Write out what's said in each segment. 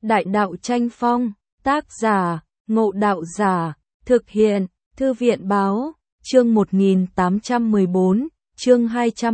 Đại đạo tranh phong, tác giả, Ngộ Đạo Giả, thực hiện, Thư viện báo, chương 1814, chương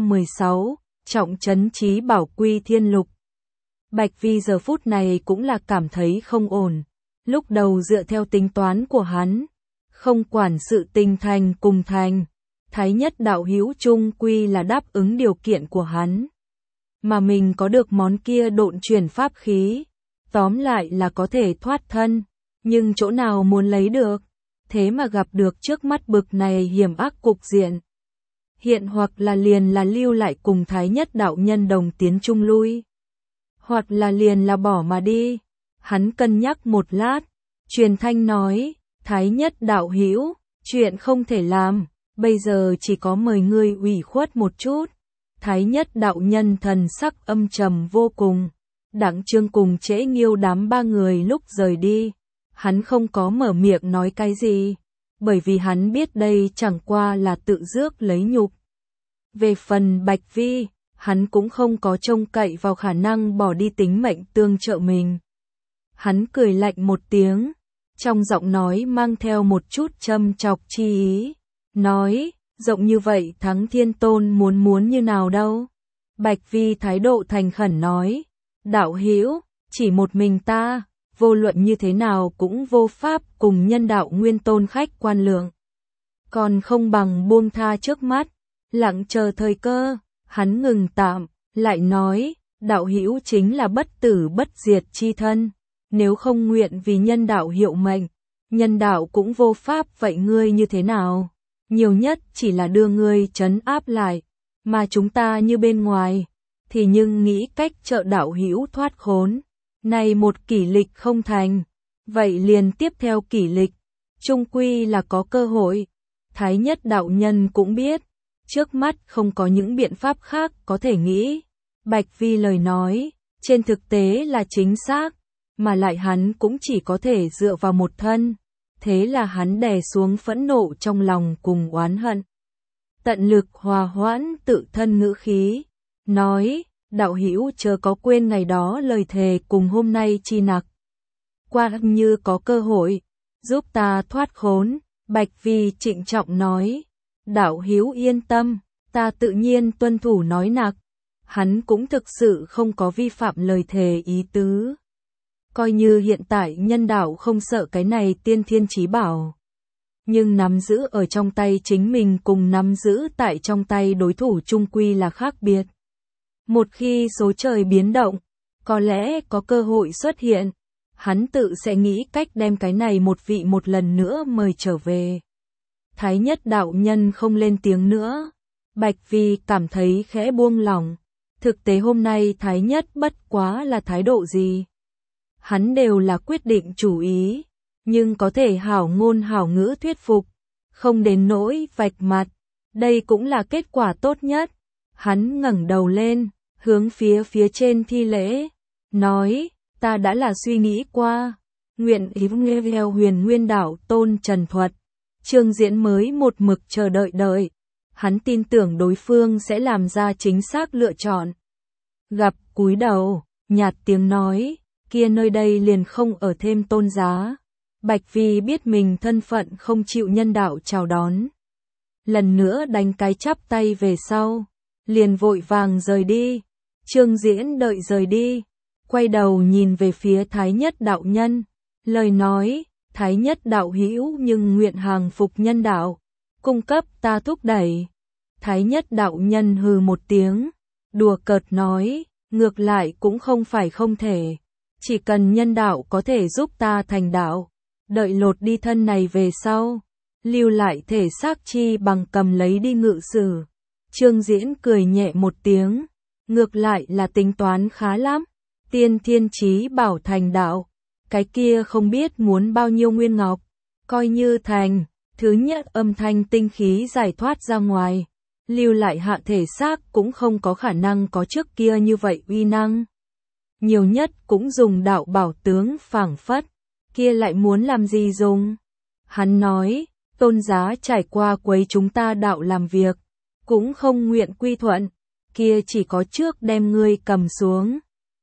216, trọng trấn trí bảo quy thiên lục. Bạch Vi giờ phút này cũng là cảm thấy không ổn. Lúc đầu dựa theo tính toán của hắn, không quản sự tình thành cùng thành, Thái Nhất đạo hữu chung quy là đáp ứng điều kiện của hắn. Mà mình có được món kia độn chuyển pháp khí, tóm lại là có thể thoát thân, nhưng chỗ nào muốn lấy được, thế mà gặp được trước mắt bực này hiểm ác cục diện. Hiện hoặc là liền là lưu lại cùng Thái Nhất đạo nhân đồng tiến chung lui, hoặc là liền là bỏ mà đi. Hắn cân nhắc một lát, truyền thanh nói, Thái Nhất đạo hữu, chuyện không thể làm, bây giờ chỉ có mời ngươi ủy khuất một chút. Thái Nhất đạo nhân thần sắc âm trầm vô cùng. Đặng Trương cùng Trễ Nghiêu đám ba người lúc rời đi, hắn không có mở miệng nói cái gì, bởi vì hắn biết đây chẳng qua là tự rước lấy nhục. Về phần Bạch Vi, hắn cũng không có trông cậy vào khả năng bỏ đi tính mệnh tương trợ mình. Hắn cười lạnh một tiếng, trong giọng nói mang theo một chút châm chọc chi ý, nói, rộng như vậy Thắng Thiên Tôn muốn như nào đâu. Bạch Vi thái độ thành khẩn nói, đạo hữu, chỉ một mình ta, vô luận như thế nào cũng vô pháp cùng nhân đạo nguyên tôn khách quan lượng. Còn không bằng buông tha trước mắt, lặng chờ thời cơ. Hắn ngừng tạm, lại nói, đạo hữu chính là bất tử bất diệt chi thân, nếu không nguyện vì nhân đạo hiệu mệnh, nhân đạo cũng vô pháp, vậy ngươi như thế nào? Nhiều nhất chỉ là đưa ngươi trấn áp lại, mà chúng ta như bên ngoài, thì nhưng nghĩ cách trợ đạo hữu thoát khốn. Này một kỷ lịch không thành, vậy liền tiếp theo kỷ lịch, chung quy là có cơ hội. Thái Nhất đạo nhân cũng biết, trước mắt không có những biện pháp khác có thể nghĩ. Bạch Vi lời nói, trên thực tế là chính xác, mà lại hắn cũng chỉ có thể dựa vào một thân. Thế là hắn đè xuống phẫn nộ trong lòng cùng oán hận. Tận lực hòa hoãn tự thân ngữ khí, nói, đạo hữu chớ có quên ngày đó lời thề cùng hôm nay chi nặc. Qua như có cơ hội, giúp ta thoát khốn. Bạch Vi trịnh trọng nói, đạo hữu yên tâm, ta tự nhiên tuân thủ nói nặc. Hắn cũng thực sự không có vi phạm lời thề ý tứ. Coi như hiện tại nhân đạo không sợ cái này tiên thiên chí bảo, nhưng nắm giữ ở trong tay chính mình cùng nắm giữ tại trong tay đối thủ chung quy là khác biệt. Một khi số trời biến động, có lẽ có cơ hội xuất hiện, hắn tự sẽ nghĩ cách đem cái này một vị một lần nữa mời trở về. Thái Nhất đạo nhân không lên tiếng nữa, Bạch Vi cảm thấy khẽ buông lỏng. Thực tế hôm nay Thái Nhất bất quá là thái độ gì, hắn đều là quyết định chủ ý, nhưng có thể hảo ngôn hảo ngữ thuyết phục, không đến nỗi vạch mặt, đây cũng là kết quả tốt nhất. Hắn ngẩng đầu lên, hướng phía trên thi lễ, nói, ta đã là suy nghĩ qua, nguyện ý nghe theo Huyền Nguyên đạo tôn trần thuật. Trương Diễn mới một mực chờ đợi, hắn tin tưởng đối phương sẽ làm ra chính xác lựa chọn. Gặp cúi đầu, nhạt tiếng nói, kia nơi đây liền không ở thêm tôn giá. Bạch Vi biết mình thân phận không chịu nhân đạo chào đón, lần nữa đánh cái chắp tay về sau, liền vội vàng rời đi. Trương Diễn đợi rời đi, quay đầu nhìn về phía Thái Nhất đạo nhân, lời nói, Thái Nhất đạo hữu nhưng nguyện hàng phục nhân đạo, cung cấp ta thúc đẩy. Thái Nhất đạo nhân hừ một tiếng, đùa cợt nói, ngược lại cũng không phải không thể, chỉ cần nhân đạo có thể giúp ta thành đạo, đợi lột đi thân này về sau, lưu lại thể xác chi bằng cầm lấy đi ngự sử. Trương Diễn cười nhẹ một tiếng, ngược lại là tính toán khá lắm, tiên thiên chí bảo thành đạo, cái kia không biết muốn bao nhiêu nguyên ngọc, coi như thành, thứ nhất âm thanh tinh khí giải thoát ra ngoài, lưu lại hạ thể xác cũng không có khả năng có trước kia như vậy uy năng. Nhiều nhất cũng dùng đạo bảo tướng phảng phất, kia lại muốn làm gì dùng. Hắn nói, tôn giá trải qua quấy chúng ta đạo làm việc, cũng không nguyện quy thuận, kia chỉ có trước đem ngươi cầm xuống.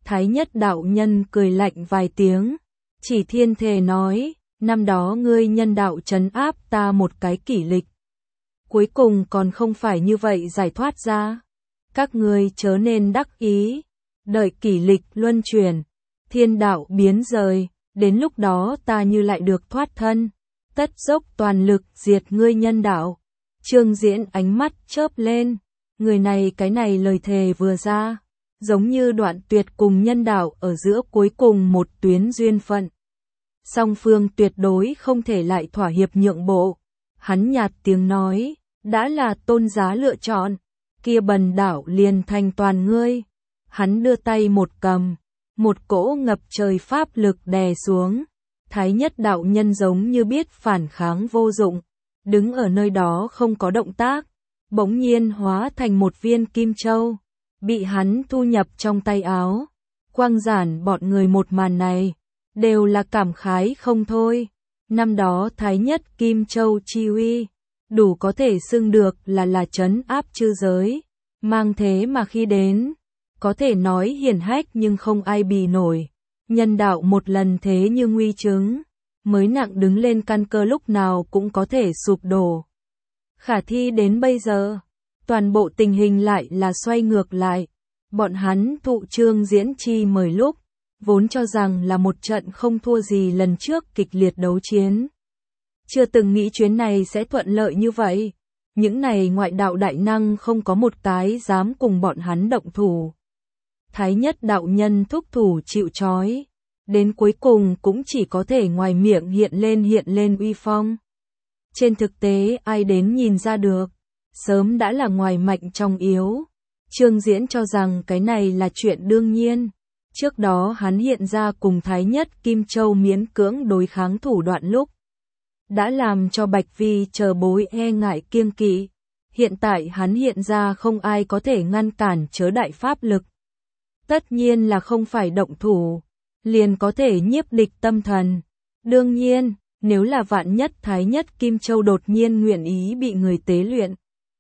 Thái nhất đạo nhân cười lạnh vài tiếng, chỉ thiên thề nói, năm đó ngươi nhân đạo trấn áp ta một cái kỷ lịch. Cuối cùng còn không phải như vậy giải thoát ra. Các ngươi chớ nên đắc ý, đợi kỷ lịch luân chuyển, thiên đạo biến rời, đến lúc đó ta như lại được thoát thân, tất dốc toàn lực diệt ngươi nhân đạo. Trương Diễn ánh mắt chớp lên, người này cái này lời thề vừa ra, giống như đoạn tuyệt cùng nhân đạo ở giữa cuối cùng một tuyến duyên phận. Song phương tuyệt đối không thể lại thỏa hiệp nhượng bộ. Hắn nhạt tiếng nói, đã là tôn giá lựa chọn, kia bần đạo liền thành toàn ngươi. Hắn đưa tay một cầm, một cỗ ngập trời pháp lực đè xuống. Thái nhất đạo nhân giống như biết phản kháng vô dụng, đứng ở nơi đó không có động tác, bỗng nhiên hóa thành một viên kim châu, bị hắn thu nhập trong tay áo. Quang Giản bọn người một màn này, đều là cảm khái không thôi. Năm đó Thái nhất kim châu chi uy, đủ có thể xưng được là trấn áp chư giới, mang thế mà khi đến, có thể nói hiển hách nhưng không ai bì nổi. Nhân đạo một lần thế như nguy chứng, mới nặng đứng lên căn cơ lúc nào cũng có thể sụp đổ. Khả thi đến bây giờ, toàn bộ tình hình lại là xoay ngược lại. Bọn hắn thụ Trương Diễn chi mời lúc, vốn cho rằng là một trận không thua gì lần trước kịch liệt đấu chiến. Chưa từng nghĩ chuyến này sẽ thuận lợi như vậy. Những này ngoại đạo đại năng không có một cái dám cùng bọn hắn động thủ. Thái nhất đạo nhân thúc thủ chịu trói, đến cuối cùng cũng chỉ có thể ngoài miệng hiện lên uy phong. Trên thực tế ai đến nhìn ra được, sớm đã là ngoài mạnh trong yếu. Trương Diễn cho rằng cái này là chuyện đương nhiên. Trước đó hắn hiện ra cùng Thái nhất Kim Châu miễn cưỡng đối kháng thủ đoạn lúc, đã làm cho Bạch Vi chờ bối e ngại kiêng kỵ. Hiện tại hắn hiện ra không ai có thể ngăn cản chớ đại pháp lực. Tất nhiên là không phải động thủ, liền có thể nhiếp địch tâm thần. Đương nhiên, nếu là vạn nhất Thái nhất Kim Châu đột nhiên nguyện ý bị người tế luyện,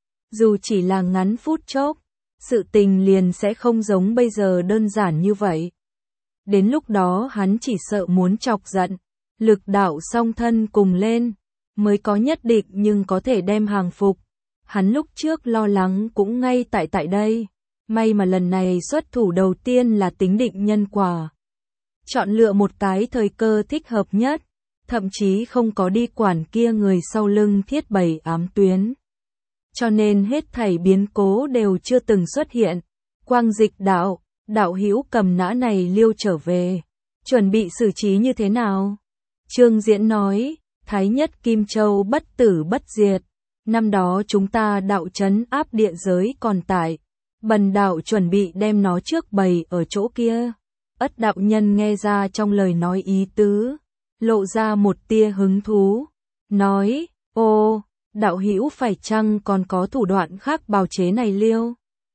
dù chỉ là ngắn phút chốc, sự tình liền sẽ không giống bây giờ đơn giản như vậy. Đến lúc đó hắn chỉ sợ muốn chọc giận, lực đạo song thân cùng lên, mới có nhất định nhưng có thể đem hàng phục. Hắn lúc trước lo lắng cũng ngay tại đây. May mà lần này xuất thủ đầu tiên là tính định nhân quả. Chọn lựa một cái thời cơ thích hợp nhất, thậm chí không có đi quản kia người sau lưng thiết bày ám tuyến. Cho nên hết thảy biến cố đều chưa từng xuất hiện. Quang Dịch đạo, đạo hữu cầm nã này liêu trở về, chuẩn bị xử trí như thế nào? Trương Diễn nói, Thái nhất Kim Châu bất tử bất diệt, năm đó chúng ta đạo trấn áp địa giới còn tại, bần đạo chuẩn bị đem nó trước bày ở chỗ kia. Ất đạo nhân nghe ra trong lời nói ý tứ, lộ ra một tia hứng thú, nói, ô, đạo hữu phải chăng còn có thủ đoạn khác bào chế này liêu?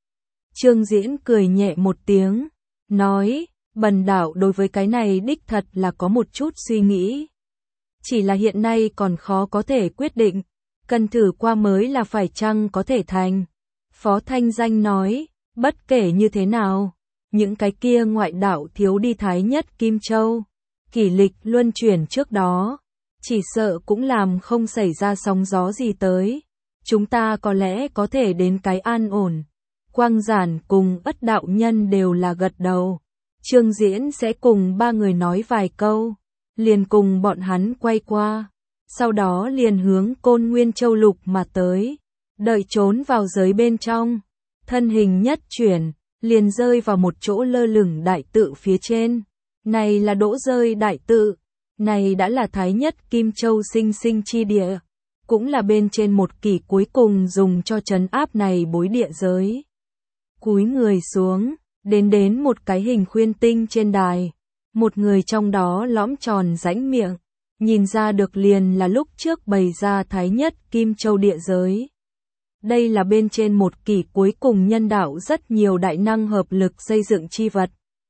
Trương Diễn cười nhẹ một tiếng, nói, bần đạo đối với cái này đích thật là có một chút suy nghĩ. Chỉ là hiện nay còn khó có thể quyết định, cần thử qua mới là phải chăng có thể thành. Phó Thanh Danh nói, bất kể như thế nào, những cái kia ngoại đạo thiếu đi Thái nhất Kim Châu, kỷ lịch luân chuyển trước đó, chỉ sợ cũng làm không xảy ra sóng gió gì tới. Chúng ta có lẽ có thể đến cái an ổn. Quang Giản cùng Ất đạo nhân đều là gật đầu. Trương Diễn sẽ cùng ba người nói vài câu, liền cùng bọn hắn quay qua, sau đó liền hướng Côn Nguyên Châu Lục mà tới. Đợi trốn vào giới bên trong, thân hình nhất chuyển, liền rơi vào một chỗ lơ lửng đại tự phía trên. Này là đỗ rơi đại tự, này đã là Thái nhất Kim Châu sinh sinh chi địa, cũng là bên trên một kỷ cuối cùng dùng cho trấn áp này bối địa giới. Cúi người xuống, đến một cái hình khuyên tinh trên đài, một người trong đó lõm tròn rãnh miệng, nhìn ra được liền là lúc trước bày ra Thái nhất Kim Châu địa giới. Đây là bên trên một kỷ cuối cùng nhân đạo rất nhiều đại năng hợp lực xây dựng chi vật.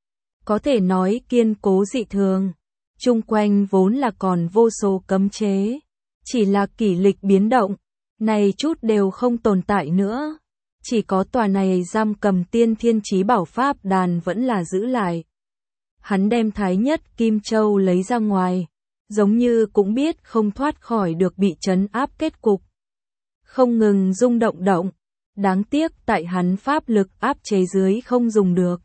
Có thể nói kiên cố dị thường, chung quanh vốn là còn vô số cấm chế, chỉ là kỷ lịch biến động, này chút đều không tồn tại nữa. Chỉ có tòa này giam cầm tiên thiên chí bảo pháp đàn vẫn là giữ lại. hắn đem Thái Nhất Kim Châu lấy ra ngoài, giống như cũng biết không thoát khỏi được bị trấn áp kết cục. Không ngừng rung động động, đáng tiếc tại hắn pháp lực áp chế dưới không dùng được.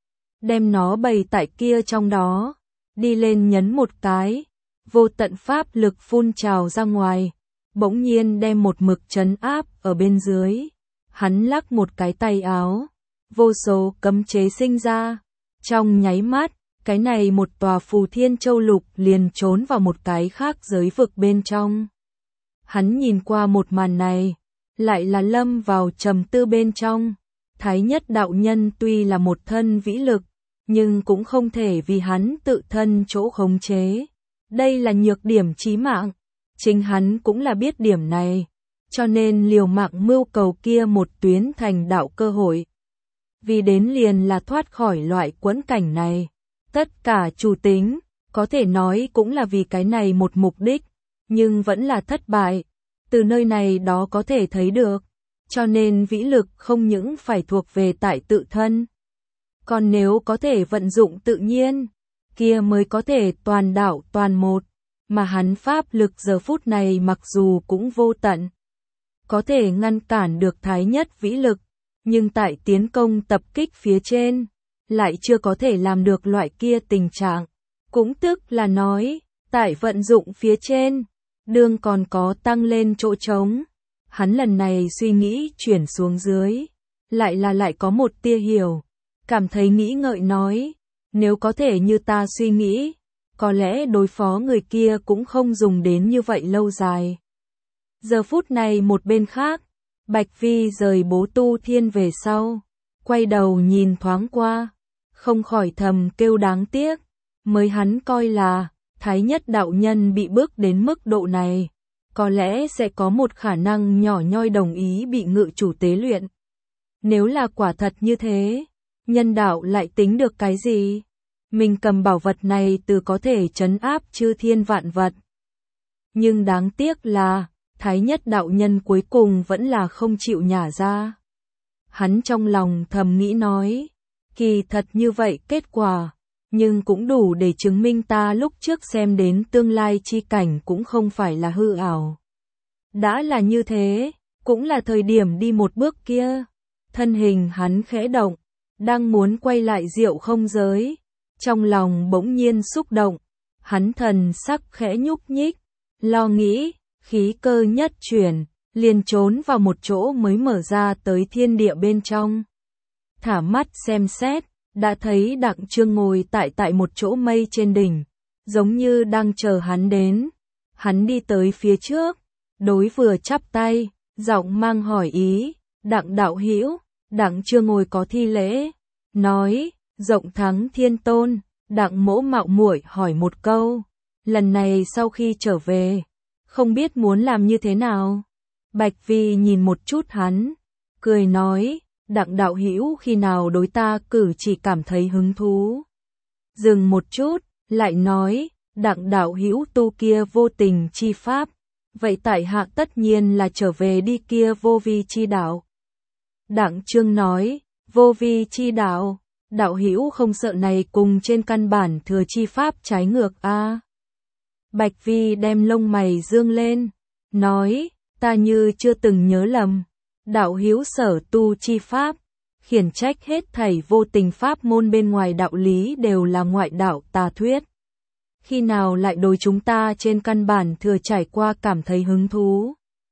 Đem nó bày tại kia trong đó, đi lên nhấn một cái, vô tận pháp lực phun trào ra ngoài, bỗng nhiên đem một mực trấn áp ở bên dưới. Hắn lắc một cái tay áo, vô số cấm chế sinh ra, trong nháy mắt, cái này một tòa Phù Thiên Châu Lục liền trốn vào một cái khác giới vực bên trong. Hắn nhìn qua một màn này, lại là lâm vào trầm tư bên trong. Thái Nhất đạo nhân tuy là một thân vĩ lực, nhưng cũng không thể vì hắn tự thân chỗ khống chế. Đây là nhược điểm chí mạng, chính hắn cũng là biết điểm này, cho nên liều mạng mưu cầu kia một tuyến thành đạo cơ hội. Vì đến liền là thoát khỏi loại quẫn cảnh này. Tất cả chủ tính, có thể nói cũng là vì cái này một mục đích, nhưng vẫn là thất bại. Từ nơi này đó có thể thấy được, cho nên vĩ lực không những phải thuộc về tại tự thân. Còn nếu có thể vận dụng tự nhiên, kia mới có thể toàn đạo toàn một, mà hắn pháp lực giờ phút này mặc dù cũng vô tận, có thể ngăn cản được Thái Nhất vĩ lực, nhưng tại tiến công tập kích phía trên, lại chưa có thể làm được loại kia tình trạng. Cũng tức là nói, tại vận dụng phía trên, đương còn có tăng lên chỗ trống. Hắn lần này suy nghĩ chuyển xuống dưới, lại có một tia hiểu, cảm thấy nghĩ ngợi nói, nếu có thể như ta suy nghĩ, có lẽ đối phó người kia cũng không dùng đến như vậy lâu dài. Giờ phút này một bên khác, Bạch Vi rời Bố Tu Thiên về sau, quay đầu nhìn thoáng qua, không khỏi thầm kêu đáng tiếc, mới hắn coi là Thái Nhất đạo nhân bị bước đến mức độ này, có lẽ sẽ có một khả năng nhỏ nhoi đồng ý bị ngự chủ tế luyện. Nếu là quả thật như thế, nhân đạo lại tính được cái gì? Mình cầm bảo vật này từ có thể trấn áp chư thiên vạn vật. Nhưng đáng tiếc là, Thái Nhất đạo nhân cuối cùng vẫn là không chịu nhả ra. Hắn trong lòng thầm nghĩ nói, kỳ thật như vậy kết quả, nhưng cũng đủ để chứng minh ta lúc trước xem đến tương lai chi cảnh cũng không phải là hư ảo. Đã là như thế, cũng là thời điểm đi một bước kia. Thân hình hắn khẽ động, đang muốn quay lại Diệu Không Giới, trong lòng bỗng nhiên xúc động, hắn thần sắc khẽ nhúc nhích, lo nghĩ, khí cơ nhất chuyển, liền trốn vào một chỗ mới mở ra tới thiên địa bên trong. Thả mắt xem xét, đã thấy Đặng Trương ngồi tại một chỗ mây trên đỉnh, giống như đang chờ hắn đến. Hắn đi tới phía trước, đối vừa chắp tay, giọng mang hỏi ý, Đặng đạo hữu. Đặng Trương ngồi có thi lễ, nói, rộng thắng thiên tôn. Đặng mỗ mạo muội hỏi một câu, lần này sau khi trở về, không biết muốn làm như thế nào? Bạch Vi nhìn một chút hắn, cười nói, Đặng đạo hữu khi nào đối ta cử chỉ cảm thấy hứng thú? Dừng một chút, lại nói, Đặng đạo hữu tu kia vô tình chi pháp, vậy tại hạ tất nhiên là trở về đi kia vô vi chi đạo. Đặng Trương nói, vô vi chi đạo, đạo hữu không sợ này cùng trên căn bản thừa chi pháp trái ngược a? Bạch Vi đem lông mày dương lên, nói, ta như chưa từng nhớ lầm, đạo hữu sở tu chi pháp, khiển trách hết thảy vô tình pháp môn bên ngoài đạo lý đều là ngoại đạo tà thuyết. Khi nào lại đối chúng ta trên căn bản thừa trải qua cảm thấy hứng thú?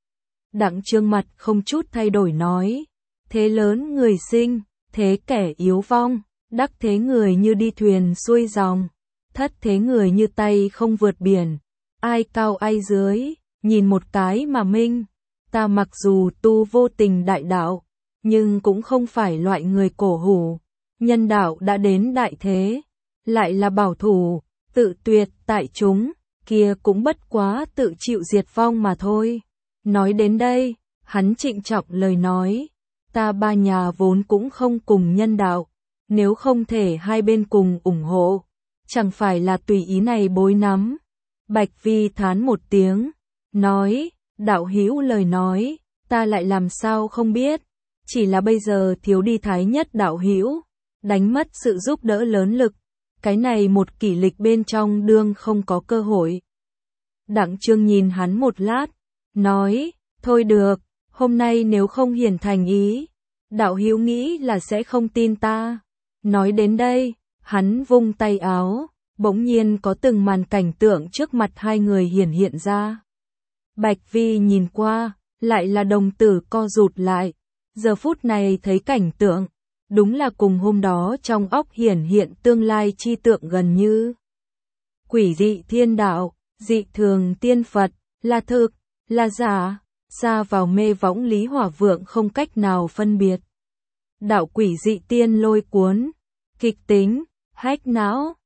Đặng Trương mặt không chút thay đổi nói, thế lớn người sinh, thế kẻ yếu vong, đắc thế người như đi thuyền xuôi dòng, thất thế người như tay không vượt biển, ai cao ai dưới, nhìn một cái mà minh. Ta mặc dù tu vô tình đại đạo, nhưng cũng không phải loại người cổ hủ, nhân đạo đã đến đại thế, lại là bảo thủ, tự tuyệt tại chúng, kia cũng bất quá tự chịu diệt vong mà thôi. Nói đến đây, hắn trịnh trọng lời nói, ta ba nhà vốn cũng không cùng nhân đạo, nếu không thể hai bên cùng ủng hộ, chẳng phải là tùy ý này bối nắm. Bạch Vi thán một tiếng, nói, đạo hữu lời nói, ta lại làm sao không biết, chỉ là bây giờ thiếu đi Thái Nhất đạo hữu, đánh mất sự giúp đỡ lớn lực, cái này một kỷ lịch bên trong đương không có cơ hội. Đặng Trương nhìn hắn một lát, nói, thôi được, hôm nay nếu không hiển thành ý, đạo hữu nghĩ là sẽ không tin ta. Nói đến đây, hắn vung tay áo, bỗng nhiên có từng màn cảnh tượng trước mặt hai người hiện ra. Bạch Vi nhìn qua, lại là đồng tử co rụt lại, giờ phút này thấy cảnh tượng, đúng là cùng hôm đó trong óc hiện tương lai chi tượng gần như. Quỷ dị thiên đạo, dị thường tiên Phật, là thực, là giả, xa vào mê võng Lý Hỏa Vượng không cách nào phân biệt. Đạo quỷ dị tiên lôi cuốn, kịch tính, hách não,